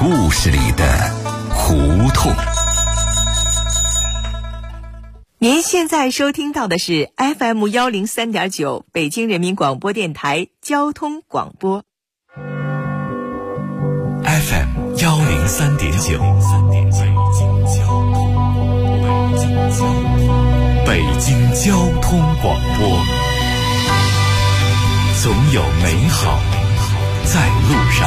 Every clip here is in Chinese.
故事里的胡同。 您现在收听到的是 FM 103.9北京人民广播电台交通广播。 FM 103.9北京交通广播，总有美好在路上。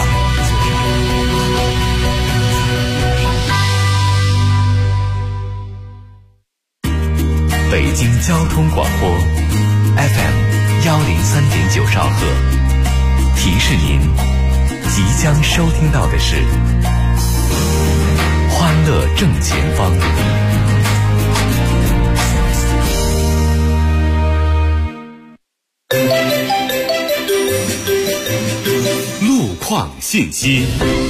北京交通广播 FM 103.9兆赫，提示您即将收听到的是欢乐正前方。路况信息。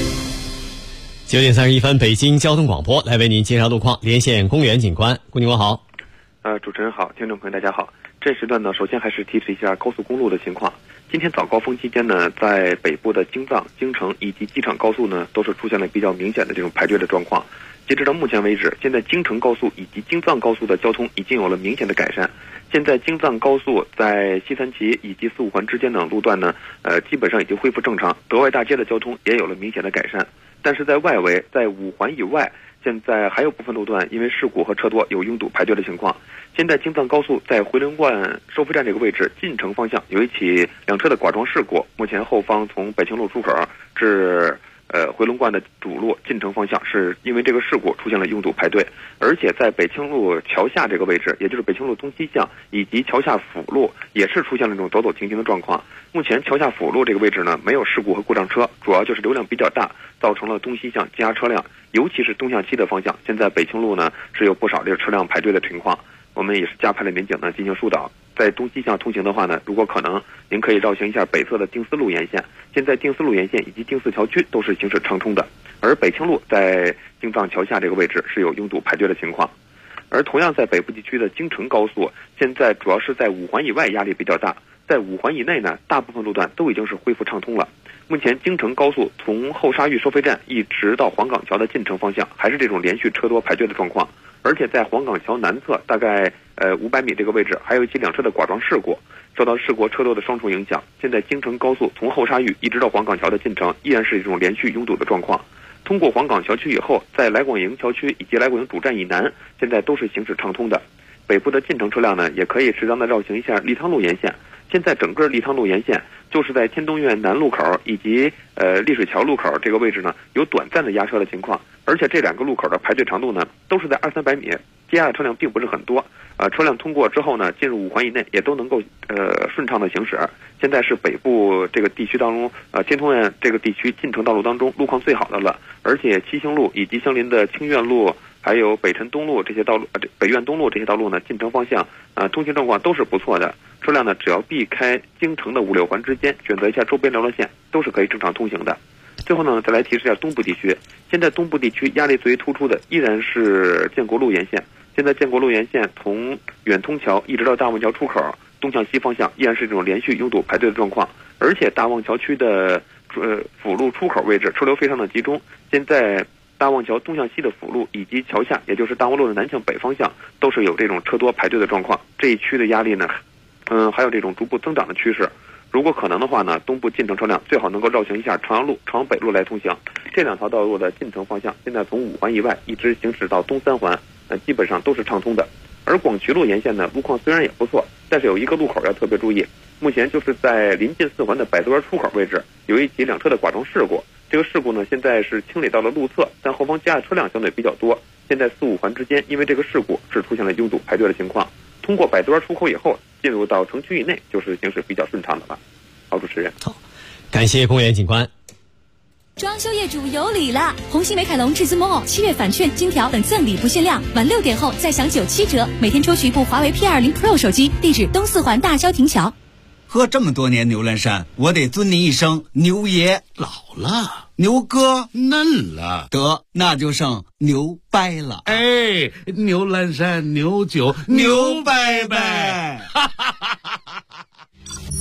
9点31分，北京交通广播来为您介绍路况，连线公园警官。顾警官好。 主持人好，听众朋友大家好。这时段呢，首先还是提示一下高速公路的情况。今天早高峰期间呢，在北部的京藏、京承以及机场高速呢，都是出现了比较明显的这种排队的状况。截止到目前为止，现在京承高速以及京藏高速的交通已经有了明显的改善。现在京藏高速在西三旗以及四五环之间等路段呢，基本上已经恢复正常。德外大街的交通也有了明显的改善。但是在外围，在五环以外，现在还有部分路段因为事故和车多有拥堵排队的情况。现在京藏高速在回龙观收费站这个位置进城方向有一起两车的剐撞事故，目前后方从北清路出口至回龙观的主路进城方向是因为这个事故出现了拥堵排队，而且在北清路桥下这个位置，也就是北清路东西向以及桥下辅路也是出现了这种走走停停的状况。目前桥下辅路这个位置呢没有事故和故障车，主要就是流量比较大，造成了东西向积压车辆，尤其是东向西的方向，现在北清路呢是有不少这个车辆排队的情况。我们也是加派了民警呢进行疏导。在东西向通行的话呢，如果可能，您可以绕行一下北侧的丁四路沿线。现在丁四路沿线以及丁四桥区都是行驶畅通的，而北清路在京藏桥下这个位置是有拥堵排队的情况。而同样在北部地区的京承高速，现在主要是在五环以外压力比较大，在五环以内呢，大部分路段都已经是恢复畅通了。目前京承高速从后沙峪收费站一直到黄岗桥的进城方向，还是这种连续车多排队的状况。而且在黄岗桥南侧大概500米这个位置，还有一起两车的剐撞事故，受到事故车多的双重影响。现在京承高速从后沙峪一直到黄岗桥的进城，依然是一种连续拥堵的状况。通过黄岗桥区以后，在来广营桥区以及来广营主站以南，现在都是行驶畅通的。北部的进城车辆呢，也可以适当的绕行一下立汤路沿线。现在整个立汤路沿线就是在天东苑南路口以及丽水桥路口这个位置呢，有短暂的压车的情况，而且这两个路口的排队长度呢，都是在200-300米，接压的车辆并不是很多。车辆通过之后呢，进入五环以内也都能够顺畅的行驶。现在是北部这个地区当中，天通苑这个地区进城道路当中路况最好的了，而且七星路以及相邻的清苑路还有北辰东路这些道路，北苑东路这些道路呢，进城方向通行状况都是不错的。车辆呢，只要避开京承的5、6环之间，选择一下周边流量线，都是可以正常通行的。最后呢，再来提示一下东部地区。现在东部地区压力最为突出的依然是建国路沿线。现在建国路沿线从远通桥一直到大望桥出口东向西方向，依然是这种连续拥堵排队的状况。而且大望桥区的辅路出口位置车流非常的集中。现在大望桥东向西的辅路以及桥下，也就是大望路的南向北方向，都是有这种车多排队的状况。这一区的压力呢，还有这种逐步增长的趋势。如果可能的话呢，东部进城车辆最好能够绕行一下朝阳路、朝阳北路来通行。这两条道路的进城方向，现在从5环以外一直行驶到东3环，基本上都是畅通的。而广渠路沿线呢，路况虽然也不错，但是有一个路口要特别注意。目前就是在临近4环的百度园出口位置，有一起两车的剐撞事故。这个事故呢，现在是清理到了路侧，但后方加的车辆相对比较多。现在4、5环之间，因为这个事故是出现了拥堵排队的情况。通过百度园出口以后，进入到城区以内，就是行驶比较顺畅的了。好，主持人。 好，感谢公园警官。 装修业主有礼了！红星美凯龙至尊 Mall7月返券、金条等赠礼不限量，晚6点后再享97折，每天抽取一部华为 P20 Pro 手机。地址东4环大郊亭桥。 喝这么多年牛栏山，我得尊您一声牛爷。 老了， 牛哥嫩了， 得那就剩牛掰了。 哎，牛栏山牛酒牛掰掰。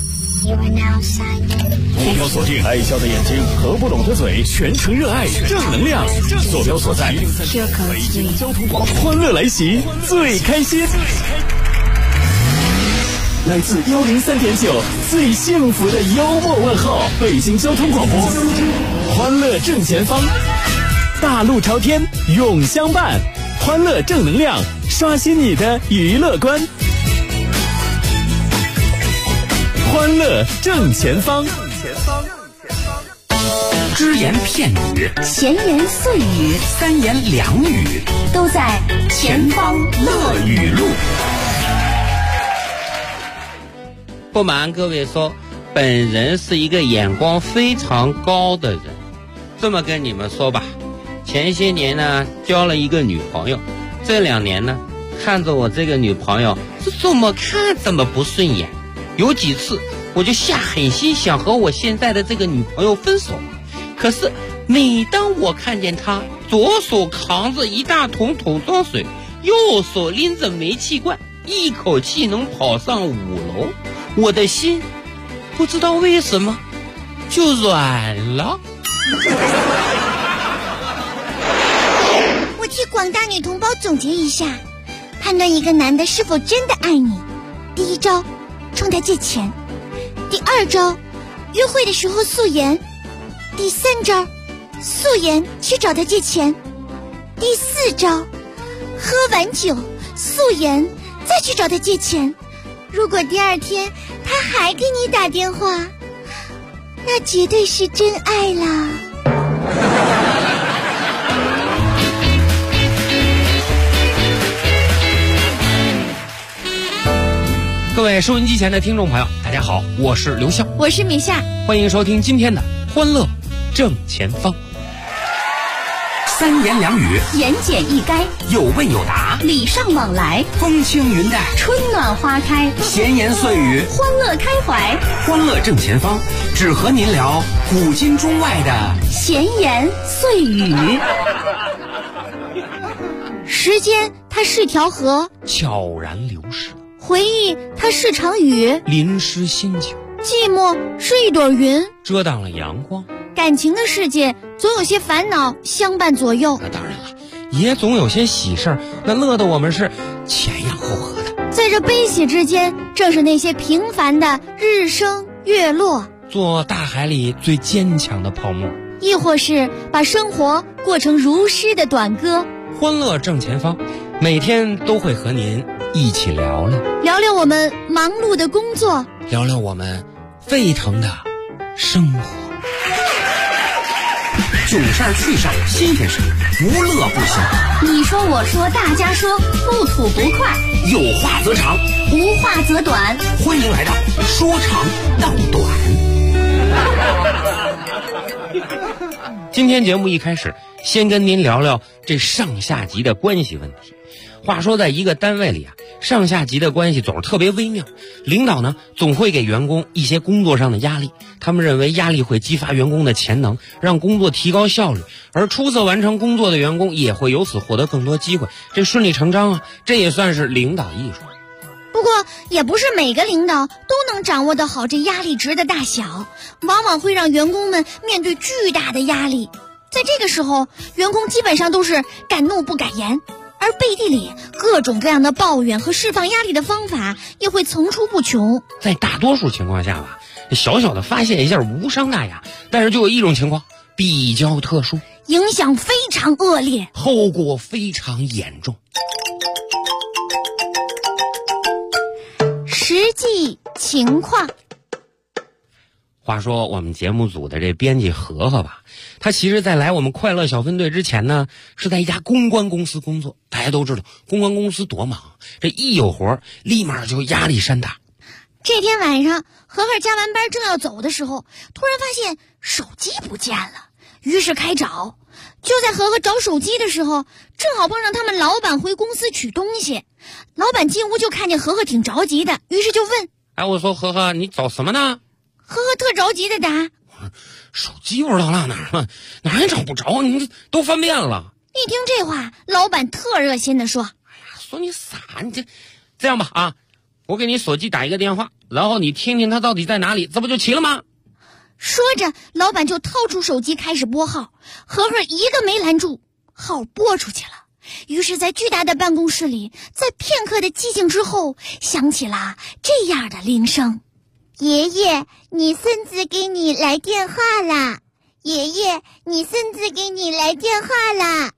目标锁定爱笑的眼睛和不拢的嘴，全程热爱正能量。坐标所在，北京交通广播，欢乐来袭，最开心。来自103.9最幸福的幽默问候，北京交通广播，欢乐正前方，大路朝天永相伴，欢乐正能量，刷新你的娱乐观。欢乐正前方， 只言片语， 闲言碎语， 三言两语， 都在前方乐语录。 不瞒各位说，本人是一个眼光非常高的人。这么跟你们说吧，前些年呢交了一个女朋友，这2年呢看着我这个女朋友是怎么看怎么不顺眼，有几次我就下狠心想和我现在的这个女朋友分手。可是每当我看见她左手扛着一大桶桶装水，右手拎着煤气罐，一口气能跑上5楼，我的心不知道为什么就软了。 我替广大女同胞总结一下，判断一个男的是否真的爱你，第1招冲他借钱，第2招约会的时候素颜，第3招素颜去找他借钱，第4招喝完酒素颜再去找他借钱。如果第2天他还给你打电话，那绝对是真爱啦。 各位收音机前的听众朋友，大家好，我是刘笑， 我是米夏， 欢迎收听今天的欢乐正前方。 三言两语， 言简意赅， 有问有答， 礼尚往来， 风轻云淡， 春暖花开， 闲言碎语， 欢乐开怀。 欢乐正前方，只和您聊古今中外的闲言碎语。 时间它是条河， 悄然流逝； 回忆它是场雨， 淋湿心情； 寂寞是一朵云， 遮挡了阳光。 感情的世界总有些烦恼相伴左右， 那当然了，也总有些喜事儿，那乐得我们是前仰后合的。 在这悲喜之间，正是那些平凡的日升月落， 做大海里最坚强的泡沫， 亦或是把生活过成如诗的短歌。 欢乐正前方，每天都会和您一起聊聊我们忙碌的工作， 聊我们沸腾的生活。 囧事儿、趣事儿、新鲜事儿，无乐不休。 你说我说大家说，不吐不快， 有话则长， 无话则短。 欢迎来到说长道短。 今天节目一开始，先跟您聊聊这上下级的关系问题。话说在一个单位里啊，上下级的关系总是特别微妙，领导呢总会给员工一些工作上的压力，他们认为压力会激发员工的潜能，让工作提高效率，而出色完成工作的员工也会由此获得更多机会，这顺理成章啊，这也算是领导艺术。 不过也不是每个领导都能掌握得好这压力值的大小，往往会让员工们面对巨大的压力。在这个时候，员工基本上都是敢怒不敢言，而背地里各种各样的抱怨和释放压力的方法也会层出不穷。 在大多数情况下吧，小小的发泄一下无伤大雅，但是就有一种情况比较特殊， 影响非常恶劣， 后果非常严重。 实际情况。 话说我们节目组的这编辑何何吧，他其实在来我们快乐小分队之前呢，是在一家公关公司工作。大家都知道公关公司多忙，这一有活立马就压力山大。 这天晚上，何何加完班正要走的时候，突然发现手机不见了，于是开找。就在何何找手机的时候，正好碰上他们老板回公司取东西。老板进屋就看见何何挺着急的，于是就问： 我说何何，你找什么呢？ 何何特着急的答： 手机不知道落哪儿了，哪也找不着，你都翻遍了。 一听这话，老板特热心的说： 说你傻，你这样吧啊，我给你手机打一个电话， 然后你听听他到底在哪里，这不就齐了吗？ 说着，老板就掏出手机开始拨号，和和一个没拦住，号拨出去了。于是在巨大的办公室里，在片刻的寂静之后，响起了这样的铃声：爷爷，你孙子给你来电话啦！爷爷，你孙子给你来电话啦！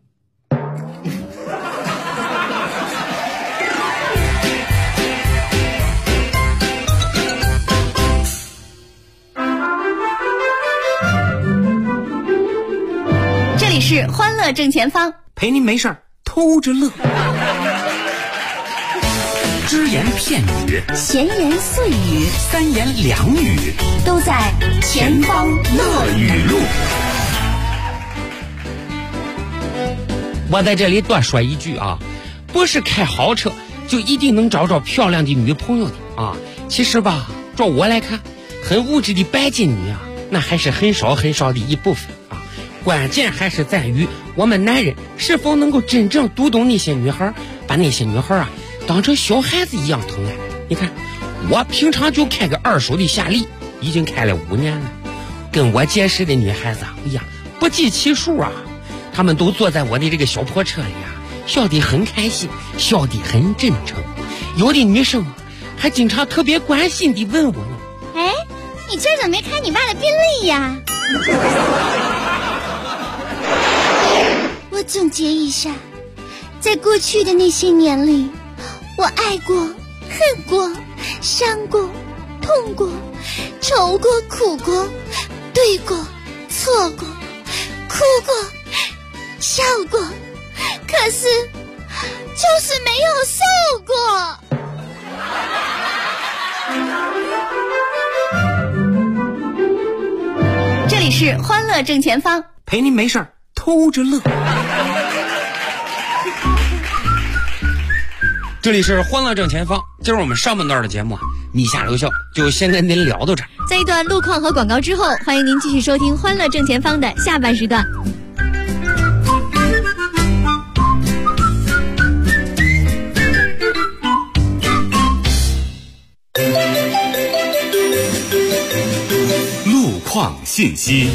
这里是欢乐正前方， 陪您没事偷着乐。 只言片语， 闲言碎语， 三言两语， 都在前方乐语录。 我在这里多说一句啊，不是开豪车就一定能找着漂亮的女朋友的啊。其实吧，照我来看，很物质的拜金女啊，那还是很少很少的一部分啊。关键还是在于我们男人是否能够真正读懂那些女孩，把那些女孩啊当成小孩子一样疼爱。你看，我平常就开个二手的夏利，已经开了5年了。跟我结识的女孩子啊，哎呀，不计其数啊。她们都坐在我的这个小破车里啊，笑得很开心，笑得很真诚。有的女生啊，还经常特别关心地问我呢：“ 哎，你今儿怎么没开你爸的宾利呀？”我总结一下，在过去的那些年里，我爱过、恨过、伤过、痛过、愁过、苦过、对过、错过、哭过、笑过，可是就是没有受过。 这里是欢乐正前方， 陪您没事偷着乐。 这里是欢乐正前方，今儿我们上半段的节目啊，米下留校就先跟您聊到这儿。 在一段路况和广告之后，欢迎您继续收听欢乐正前方的下半时段。 路况信息。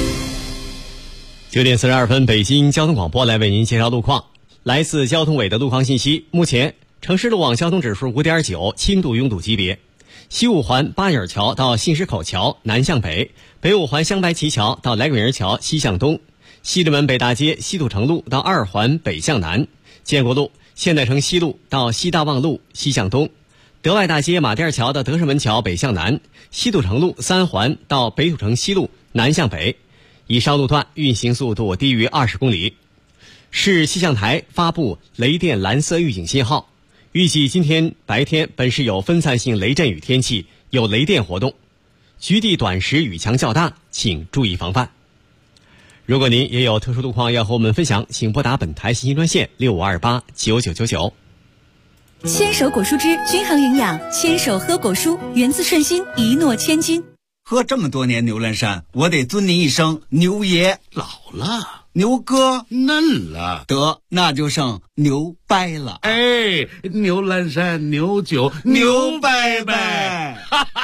9点42分，北京交通广播来为您介绍路况。来自交通委的路况信息，目前城市路网交通指数5.9，轻度拥堵级别。西五环八眼桥到信石口桥南向北，北五环香白旗桥到来鬼营桥西向东，西直门北大街西土城路到2环北向南，建国路现代城西路到西大望路西向东，德外大街马甸桥到德胜门桥北向南，西土城路3环到北土城西路南向北，以上路段运行速度低于20公里。市气象台发布雷电蓝色预警信号，预计今天白天本市有分散性雷阵雨天气，有雷电活动，局地短时雨强较大，请注意防范。如果您也有特殊路况要和我们分享，请拨打本台信息专线65289999。 牵手果蔬汁均衡营养，牵手喝果蔬，源自顺心，一诺千金。 喝这么多年牛栏山，我得尊您一声牛爷。 老了， 牛哥嫩了， 得那就剩牛掰了。 哎，牛栏山牛酒牛掰掰。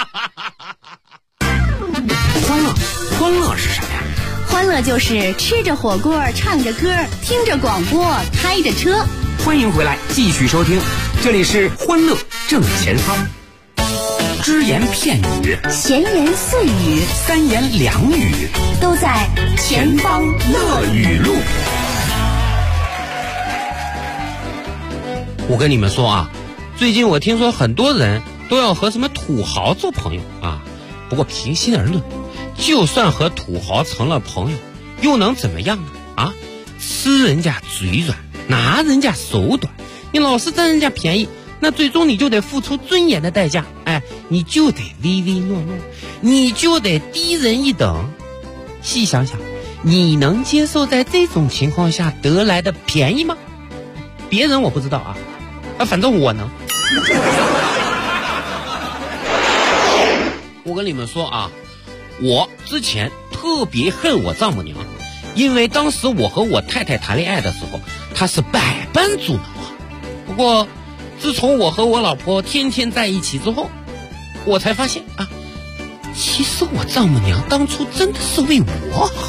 欢乐是什么呀？ 欢乐就是吃着火锅，唱着歌，听着广播，开着车。 欢迎回来，继续收听，这里是欢乐正前方。只言片语， 闲言碎语， 三言两语， 都在前方乐语录。 我跟你们说啊，最近我听说很多人都要和什么土豪做朋友啊。不过平心而论，就算和土豪成了朋友，又能怎么样呢？啊，吃人家嘴软，拿人家手短，你老是占人家便宜，那最终你就得付出尊严的代价。哎，你就得唯唯诺诺，你就得低人一等。细想想，你能接受在这种情况下得来的便宜吗？别人我不知道啊，反正我能。我跟你们说啊，我之前特别恨我丈母娘，因为当时我和我太太谈恋爱的时候，她是百般阻挠啊。不过自从我和我老婆天天在一起之后， 我才发现啊，其实我丈母娘当初真的是为我好。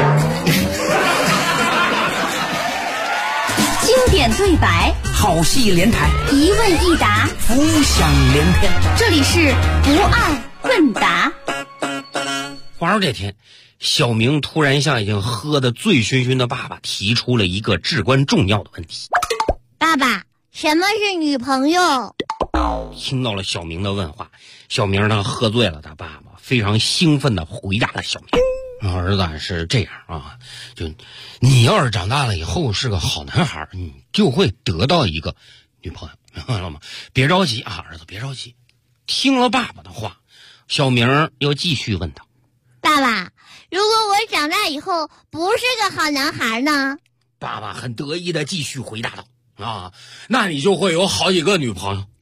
经典对白， 好戏连台， 一问一答， 浮想联翩。 这里是不二问答。 话说这天，小明突然向已经喝得醉醺醺的爸爸提出了一个至关重要的问题： 爸爸，什么是女朋友？ 听到了小明的问话，小明呢喝醉了，他爸爸非常兴奋地回答了小明：儿子是这样啊，就你要是长大了以后是个好男孩，你就会得到一个女朋友，明白了吗？别着急啊，儿子别着急。听了爸爸的话，小明又继续问道： 爸爸，如果我长大以后不是个好男孩呢？ 爸爸很得意地继续回答道：啊，那你就会有好几个女朋友。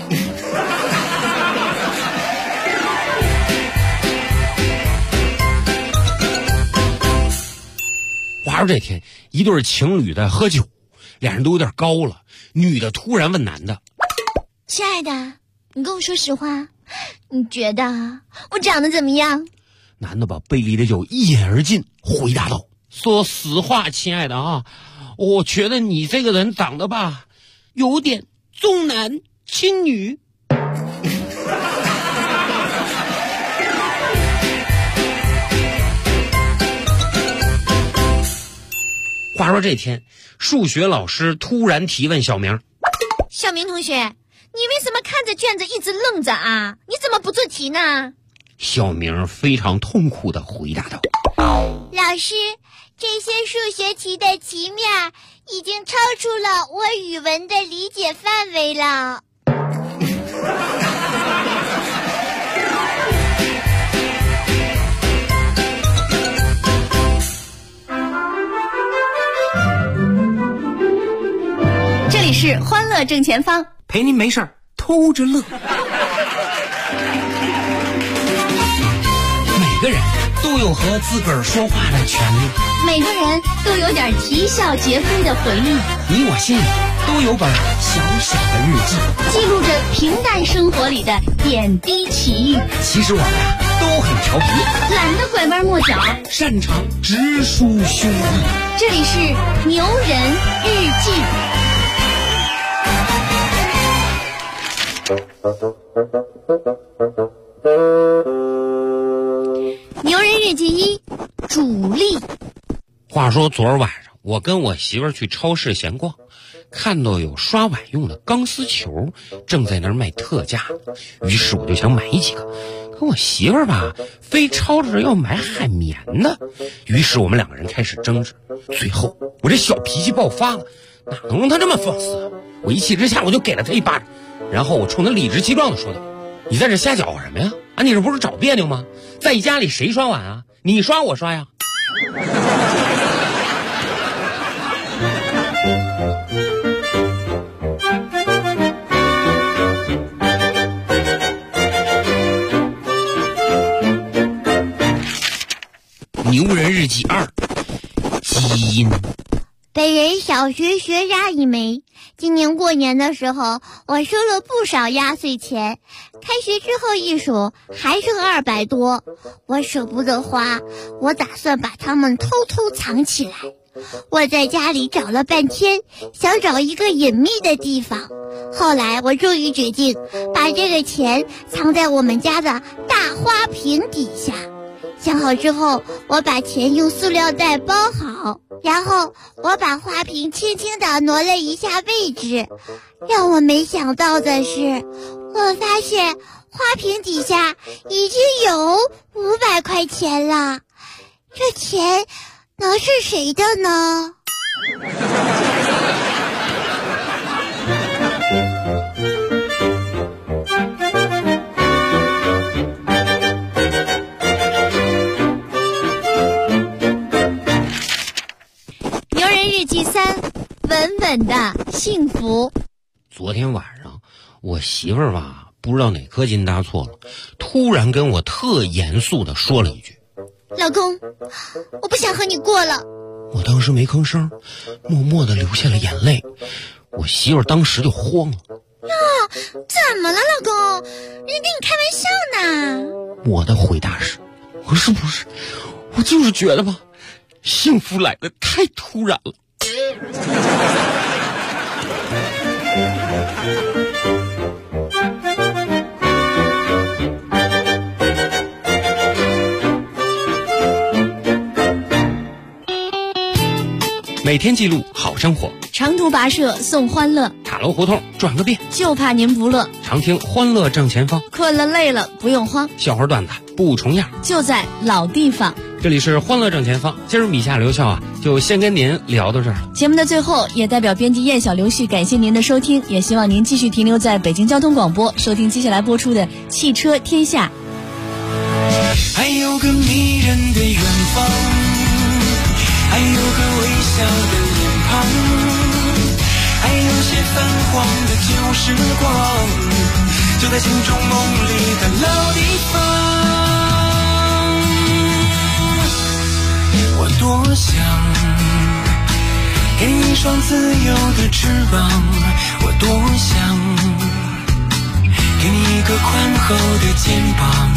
话说这天，一对情侣在喝酒，俩人都有点高了。女的突然问男的： 亲爱的，你跟我说实话，你觉得我长得怎么样？ 男的把杯里的酒一饮而尽，回答道：说实话，亲爱的啊，我觉得你这个人长得吧，有点重男轻女。话说这天，数学老师突然提问小明： 小明同学，你为什么看着卷子一直愣着啊？你怎么不做题呢？ 小明非常痛苦地回答道： 老师，这些数学题的题面已经超出了我语文的理解范围了。 这里是欢乐正前方， 陪您没事儿偷着乐。每个人都有和自个儿说话的权利， 每个人都有点啼笑皆非的回忆。 你我心里都有本小小的日记， 记录着平淡生活里的点滴奇遇。 其实我们都很调皮， 懒得拐弯抹角， 擅长直抒胸臆。 这里是牛人日记。 牛人日记一，主力。 话说昨儿晚上，我跟我媳妇儿去超市闲逛，看到有刷碗用的钢丝球正在那儿卖特价，于是我就想买几个。可我媳妇儿吧，非吵着要买海绵的，于是我们两个人开始争执。最后我这小脾气爆发了，哪能让他这么放肆啊！我一气之下我就给了他一巴掌，然后我冲他理直气壮地说道：你在这瞎搅和什么呀？啊，你这不是找别扭吗？在家里谁刷碗啊？你刷我刷呀。牛人日记2，基因。 本人小学学渣一枚，今年过年的时候，我收了不少压岁钱，开学之后一数，还剩200多，我舍不得花，我打算把它们偷偷藏起来。我在家里找了半天，想找一个隐秘的地方，后来我终于决定把这个钱藏在我们家的大花瓶底下。想好之后，我把钱用塑料袋包好，然后我把花瓶轻轻地挪了一下位置。让我没想到的是，我发现花瓶底下已经有500块钱了。这钱能是谁的呢？日记3，稳稳的幸福。 昨天晚上我媳妇儿吧，不知道哪颗筋搭错了，突然跟我特严肃地说了一句： 老公，我不想和你过了。 我当时没吭声，默默地流下了眼泪。我媳妇儿当时就慌了， 怎么了，老公？人家跟你开玩笑呢。 我的回答是，不是，我就是觉得吧，幸福来得太突然了。每天记录好生活， 长途跋涉送欢乐， 塔楼胡同转个遍， 就怕您不乐。 常听欢乐正前方， 困了累了不用慌， 笑话段子不重样， 就在老地方。 这里是欢乐正前方，今儿米夏留校就先跟您聊到这儿了。 节目的最后，也代表编辑燕小刘旭感谢您的收听，也希望您继续停留在北京交通广播，收听接下来播出的《汽车天下》。 还有个迷人的远方，还有个微笑的脸庞，还有些泛黄的旧时光，就在心中梦里的老地方。我多想给你一双自由的翅膀，我多想给你一个宽厚的肩膀，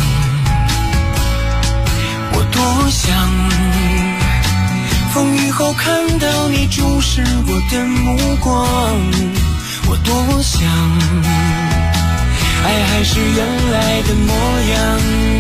我多想风雨后看到你注视我的目光，我多想爱还是原来的模样，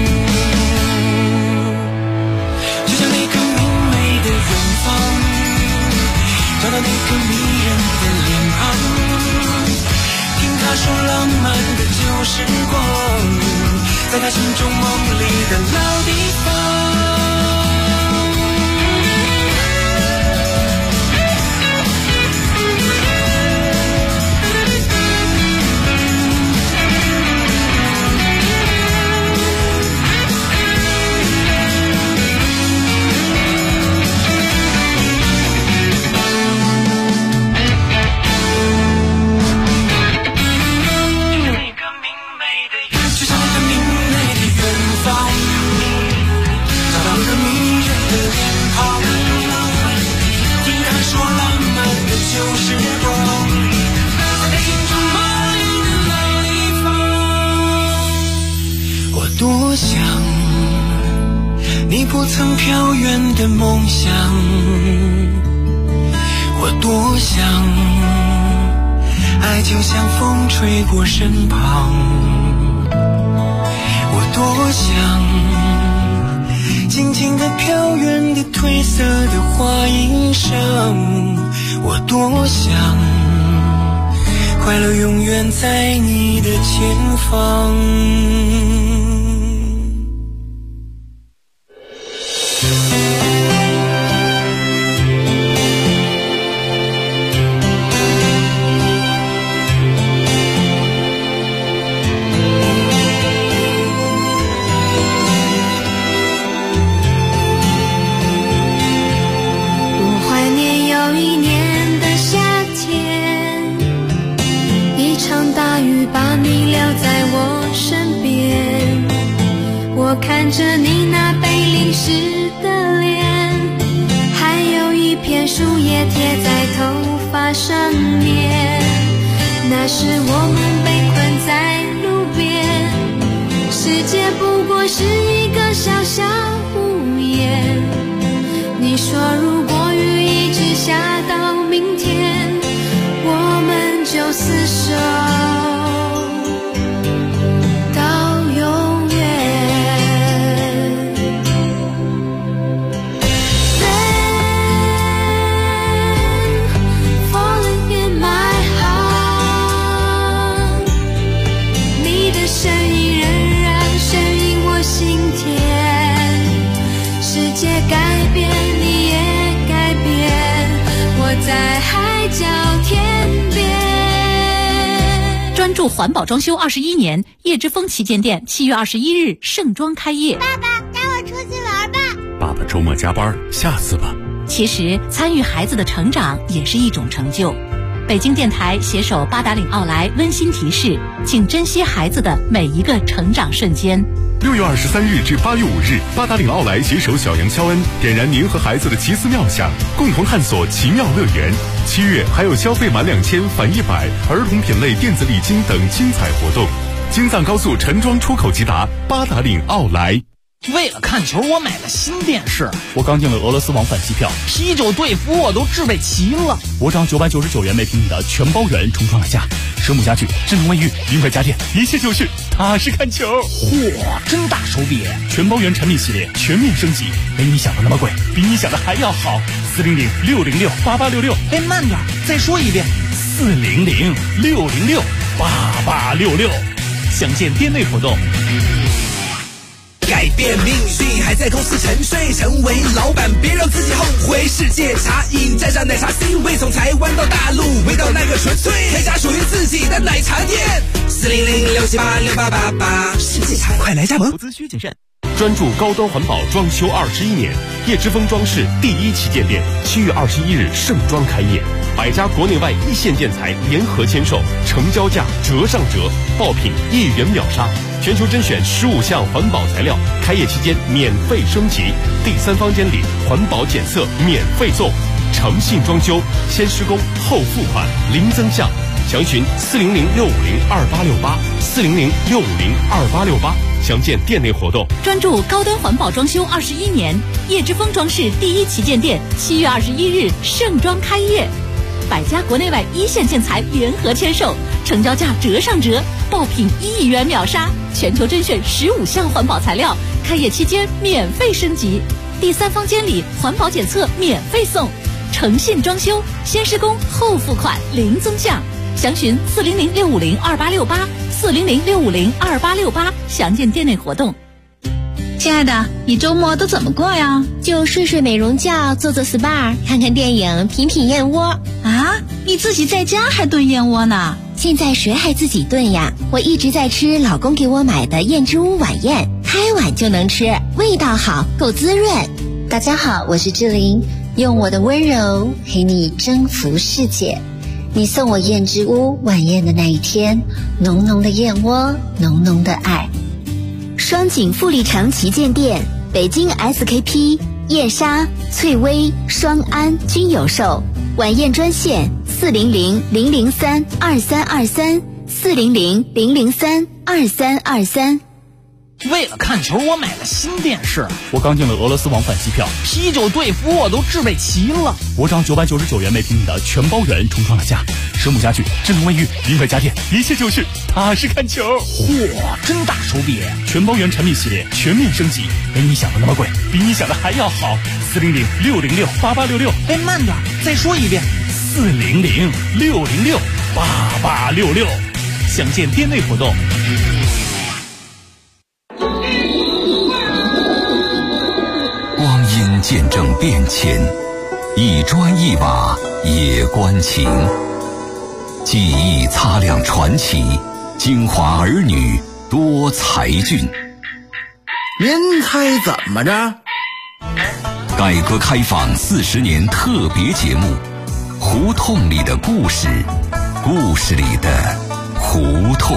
就像那个明媚的远方，找到那个迷人的脸庞，听他说浪漫的旧时光，在他心中梦里的老地方。多想你不曾飘远的梦想，我多想爱就像风吹过身旁，我多想静静地飘远的褪色的花衣裳，我多想快乐永远在你的前方。 看着你那被淋湿的脸，还有一片树叶贴在头发上面，那时我们被困在路边，世界不过是一个小小屋檐，你说如果雨一直下到明天，我们就厮守专注环保装修21年，叶之峰旗舰店7月21日盛装开业。 爸爸带我出去玩吧。 爸爸周末加班，下次吧。 其实参与孩子的成长也是一种成就。北京电台携手八达岭奥莱温馨提示，请珍惜孩子的每一个成长瞬间。 6月23日至8月5日，八达岭奥莱携手小杨肖恩，点燃您和孩子的奇思妙想，共同探索奇妙乐园。7月还有消费满2000返100，儿童品类电子礼金等精彩活动。京藏高速陈庄出口直达八达岭奥莱。 为了看球，我买了新电视。 我刚订了俄罗斯往返机票， 啤酒队服我都置备齐了。 我涨999元每平米的全包圆重创了家，蛇母家具、智能卫浴、云快家电，一切就绪，踏实看球。 嚯，真大手笔！ 全包圆产品系列全面升级，没你想的那么贵，比你想的还要好。400-606-8866。 哎，慢点，再说一遍。 400-606-8866。详见店内活动。 改变命运还在公司沉睡，成为老板别让自己后悔。世界茶饮蘸上奶茶 C 位，从台湾到大陆，味道那个纯粹，开家属于自己的奶茶店。400-678-6888，世界茶快来加盟。 投资需谨慎。 专注高端环保装修21年，叶之峰装饰第1旗舰店7月21日盛装开业，100家国内外一线建材联合签售，成交价折上折，爆品1元秒杀，全球甄选15项环保材料，开业期间免费升级，第3方监理，环保检测免费送，诚信装修，先施工后付款，零增项。详询400-650-2868，400-650-2868，详见店内活动。 专注高端环保装修21年，叶之峰装饰第1旗舰店7月21日盛装开业，100家国内外一线建材联合签售，成交价折上折，爆品1亿元秒杀，全球甄选15项环保材料，开业期间免费升级，第3方监理，环保检测免费送，诚信装修，先施工后付款，零增项。详询400-650-2868，400-650-2868，详见店内活动。 亲爱的，你周末都怎么过呀？ 就睡睡美容觉，做做 SPA， 看看电影，品品燕窝。 啊，你自己在家还炖燕窝呢？ 现在谁还自己炖呀？我一直在吃老公给我买的燕之屋晚宴，开碗就能吃，味道好，够滋润。 大家好，我是志玲，用我的温柔陪你征服世界。你送我燕之屋晚宴的那一天，浓浓的燕窝，浓浓的爱。 双井富力城旗舰店，北京 SKP、燕莎、翠微、双安均有售。晚宴专线400-003-2323，400-003-2323。 为了看球，我买了新电视。 我刚订了俄罗斯往返机票， 啤酒队服我都置备齐了。 我涨999元每平米的全包圆重创了家，蛇母家具、智能卫浴、云快家电，一切就绪，踏实看球。 嚯，真大手笔！ 全包圆产品系列全面升级，没你想的那么贵，比你想的还要好。400-606-8866。 哎，慢点，再说一遍。 400-606-8866，详见店内活动。 光阴见证变迁，一砖一瓦也关情。记忆擦亮传奇，京华儿女多才俊。 您猜怎么着？ 改革开放40年特别节目，胡同里的故事，故事里的胡同。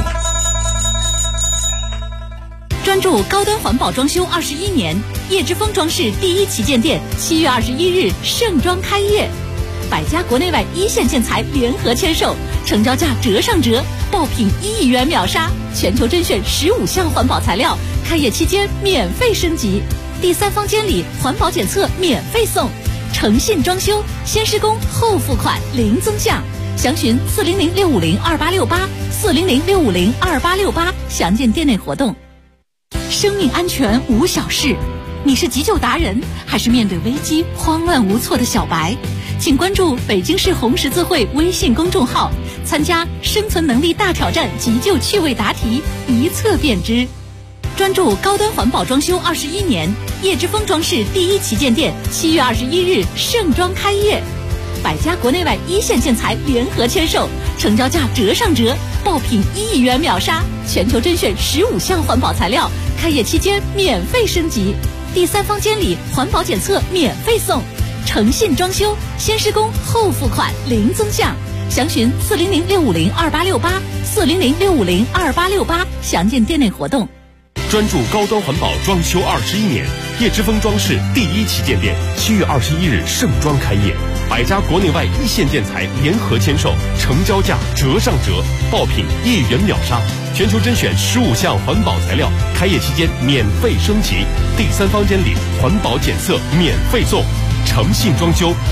专注高端环保装修21年，叶之峰装饰第1旗舰店7月21日盛装开业，100家国内外一线建材联合签售，成交价折上折，爆品1亿元秒杀，全球甄选15项环保材料，开业期间免费升级，第3方监理，环保检测免费送，诚信装修，先施工后付款，零增项。详询400-650-2868，400-650-2868，详见店内活动。生命安全无小事，你是急救达人，还是面对危机慌乱无措的小白？请关注北京市红十字会微信公众号，参加生存能力大挑战急救趣味答题，一测便知。专注高端环保装修21年，叶之峰装饰第1旗舰店7月21日盛装开业，100家国内外一线建材联合签售，成交价折上折，爆品1亿元秒杀，全球甄选15项环保材料，开业期间免费升级，第3方监理，环保检测免费送，诚信装修，先施工后付款，零增项。详询400-650-2868，400-650-2868，详见店内活动。 专注高端环保装修21年，叶之峰装饰第一旗舰店7月21日盛装开业，100家国内外一线建材联合签售，成交价折上折，爆品1元秒杀，全球甄选15项环保材料，开业期间免费升级，第3方监理环保检测免费送，诚信装修